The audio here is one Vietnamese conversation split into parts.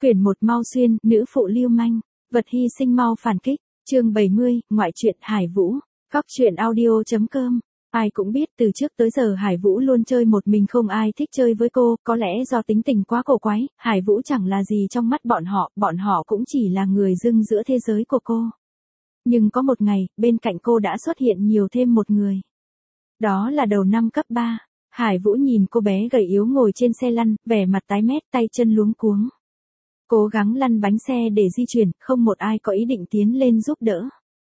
Quyển 1 Mau Xuyên, nữ phụ lưu manh, vật hy sinh mau phản kích, chương 70, ngoại truyện Hải Vũ, góc truyện audio.com. Ai cũng biết từ trước tới giờ Hải Vũ luôn chơi một mình, không ai thích chơi với cô, có lẽ do tính tình quá cổ quái, Hải Vũ chẳng là gì trong mắt bọn họ cũng chỉ là người dưng giữa thế giới của cô. Nhưng có một ngày, bên cạnh cô đã xuất hiện nhiều thêm một người. Đó là đầu năm cấp 3, Hải Vũ nhìn cô bé gầy yếu ngồi trên xe lăn, vẻ mặt tái mét, tay chân luống cuống. Cố gắng lăn bánh xe để di chuyển, không một ai có ý định tiến lên giúp đỡ.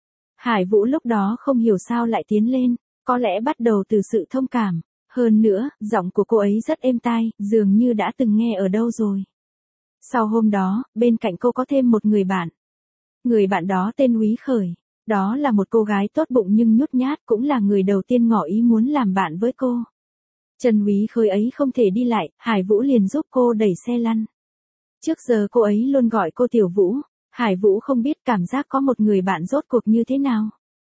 Hải Vũ lúc đó không hiểu sao lại tiến lên, có lẽ bắt đầu từ sự thông cảm. Hơn nữa, giọng của cô ấy rất êm tai, dường như đã từng nghe ở đâu rồi. Sau hôm đó, bên cạnh cô có thêm một người bạn. Người bạn đó tên Úy Khởi. Đó là một cô gái tốt bụng nhưng nhút nhát, cũng là người đầu tiên ngỏ ý muốn làm bạn với cô. Chân Úy Khởi ấy không thể đi lại, Hải Vũ liền giúp cô đẩy xe lăn. Trước giờ cô ấy luôn gọi cô Tiểu Vũ, Hải Vũ không biết cảm giác có một người bạn rốt cuộc như thế nào.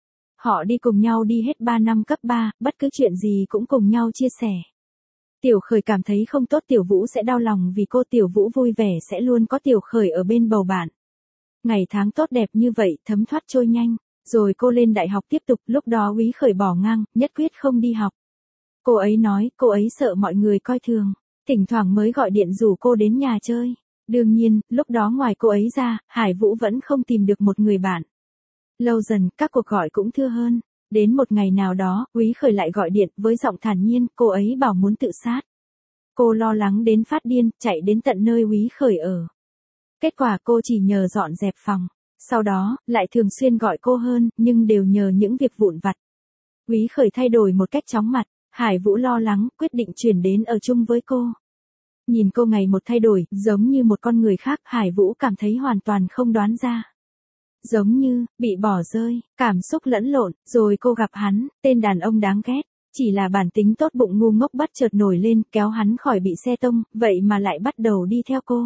Họ đi cùng nhau đi hết 3 năm cấp 3, bất cứ chuyện gì cũng cùng nhau chia sẻ. Tiểu Khởi cảm thấy không tốt Tiểu Vũ sẽ đau lòng vì cô, Tiểu Vũ vui vẻ sẽ luôn có Tiểu Khởi ở bên bầu bạn. Ngày tháng tốt đẹp như vậy thấm thoát trôi nhanh, rồi cô lên đại học tiếp tục, lúc đó Úy Khởi bỏ ngang, nhất quyết không đi học. Cô ấy nói cô ấy sợ mọi người coi thường, thỉnh thoảng mới gọi điện rủ cô đến nhà chơi. Đương nhiên, lúc đó ngoài cô ấy ra, Hải Vũ vẫn không tìm được một người bạn. Lâu dần, các cuộc gọi cũng thưa hơn. Đến một ngày nào đó, Úy Khởi lại gọi điện với giọng thản nhiên, cô ấy bảo muốn tự sát. Cô lo lắng đến phát điên, chạy đến tận nơi Úy Khởi ở. Kết quả cô chỉ nhờ dọn dẹp phòng. Sau đó, lại thường xuyên gọi cô hơn, nhưng đều nhờ những việc vụn vặt. Úy Khởi thay đổi một cách chóng mặt, Hải Vũ lo lắng, quyết định chuyển đến ở chung với cô. Nhìn cô ngày một thay đổi, giống như một con người khác, Hải Vũ cảm thấy hoàn toàn không đoán ra. Giống như, bị bỏ rơi, cảm xúc lẫn lộn, rồi cô gặp hắn, tên đàn ông đáng ghét. Chỉ là bản tính tốt bụng ngu ngốc bất chợt nổi lên, kéo hắn khỏi bị xe tông, vậy mà lại bắt đầu đi theo cô.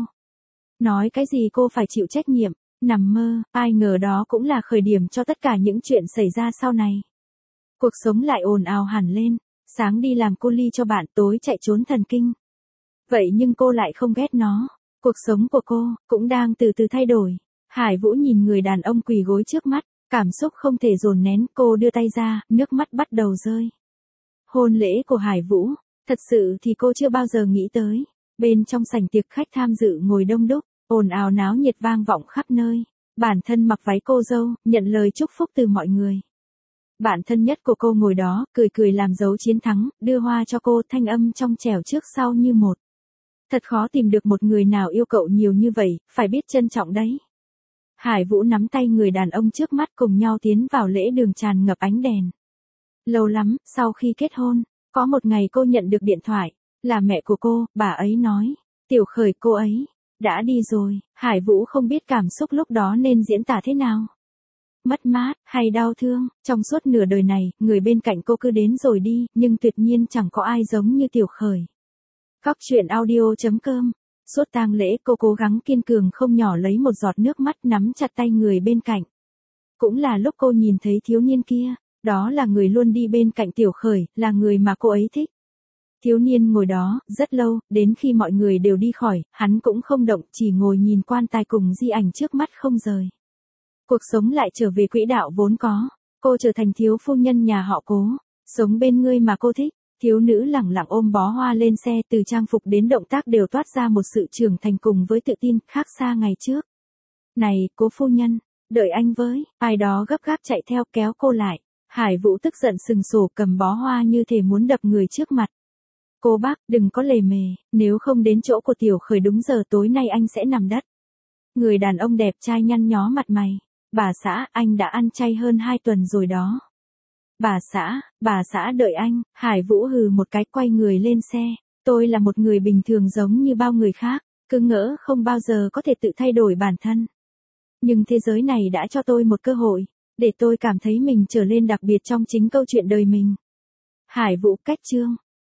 Nói cái gì cô phải chịu trách nhiệm, nằm mơ, ai ngờ đó cũng là khởi điểm cho tất cả những chuyện xảy ra sau này. Cuộc sống lại ồn ào hẳn lên, sáng đi làm cu li cho bạn, tối chạy trốn thần kinh. Vậy nhưng cô lại không ghét nó. Cuộc sống của cô cũng đang từ từ thay đổi. Hải Vũ nhìn người đàn ông quỳ gối trước mắt, cảm xúc không thể dồn nén, cô đưa tay ra, nước mắt bắt đầu rơi. Hôn lễ của Hải Vũ, thật sự thì cô chưa bao giờ nghĩ tới. Bên trong sảnh tiệc khách tham dự ngồi đông đúc, ồn ào náo nhiệt vang vọng khắp nơi. Bản thân mặc váy cô dâu, nhận lời chúc phúc từ mọi người. Bạn thân nhất của cô ngồi đó, cười cười làm dấu chiến thắng, đưa hoa cho cô, thanh âm trong trẻo trước sau như một. Thật khó tìm được một người nào yêu cậu nhiều như vậy, phải biết trân trọng đấy. Hải Vũ nắm tay người đàn ông trước mắt cùng nhau tiến vào lễ đường tràn ngập ánh đèn. Lâu lắm, sau khi kết hôn, có một ngày cô nhận được điện thoại, là mẹ của cô, bà ấy nói, Tiểu Khởi cô ấy, đã đi rồi. Hải Vũ không biết cảm xúc lúc đó nên diễn tả thế nào. Mất mát, hay đau thương, trong suốt nửa đời này, người bên cạnh cô cứ đến rồi đi, nhưng tuyệt nhiên chẳng có ai giống như Tiểu Khởi. Góc truyện audio.com. Suốt tang lễ cô cố gắng kiên cường không nhỏ lấy một giọt nước mắt nắm chặt tay người bên cạnh. Cũng là lúc cô nhìn thấy thiếu niên kia, đó là người luôn đi bên cạnh Tiểu Khởi, là người mà cô ấy thích. Thiếu niên ngồi đó, rất lâu, đến khi mọi người đều đi khỏi, hắn cũng không động, chỉ ngồi nhìn quan tài cùng di ảnh trước mắt không rời. Cuộc sống lại trở về quỹ đạo vốn có, cô trở thành thiếu phu nhân nhà họ Cố, sống bên người mà cô thích. Thiếu nữ lẳng lặng ôm bó hoa lên xe, từ trang phục đến động tác đều toát ra một sự trưởng thành cùng với tự tin, khác xa ngày trước. Này, Cố phu nhân, đợi anh với, ai đó gấp gáp chạy theo kéo cô lại. Hải Vũ tức giận sừng sổ cầm bó hoa như thể muốn đập người trước mặt. Cô bác, đừng có lề mề, nếu không đến chỗ của Tiểu Khởi đúng giờ tối nay anh sẽ nằm đất. Người đàn ông đẹp trai nhăn nhó mặt mày. Bà xã, anh đã ăn chay hơn 2 tuần rồi đó. Bà xã đợi anh. Hải Vũ hừ một cái quay người lên xe. Tôi là một người bình thường giống như bao người khác, cứ ngỡ không bao giờ có thể tự thay đổi bản thân. Nhưng thế giới này đã cho tôi một cơ hội, để tôi cảm thấy mình trở lên đặc biệt trong chính câu chuyện đời mình. Hải Vũ cách chương.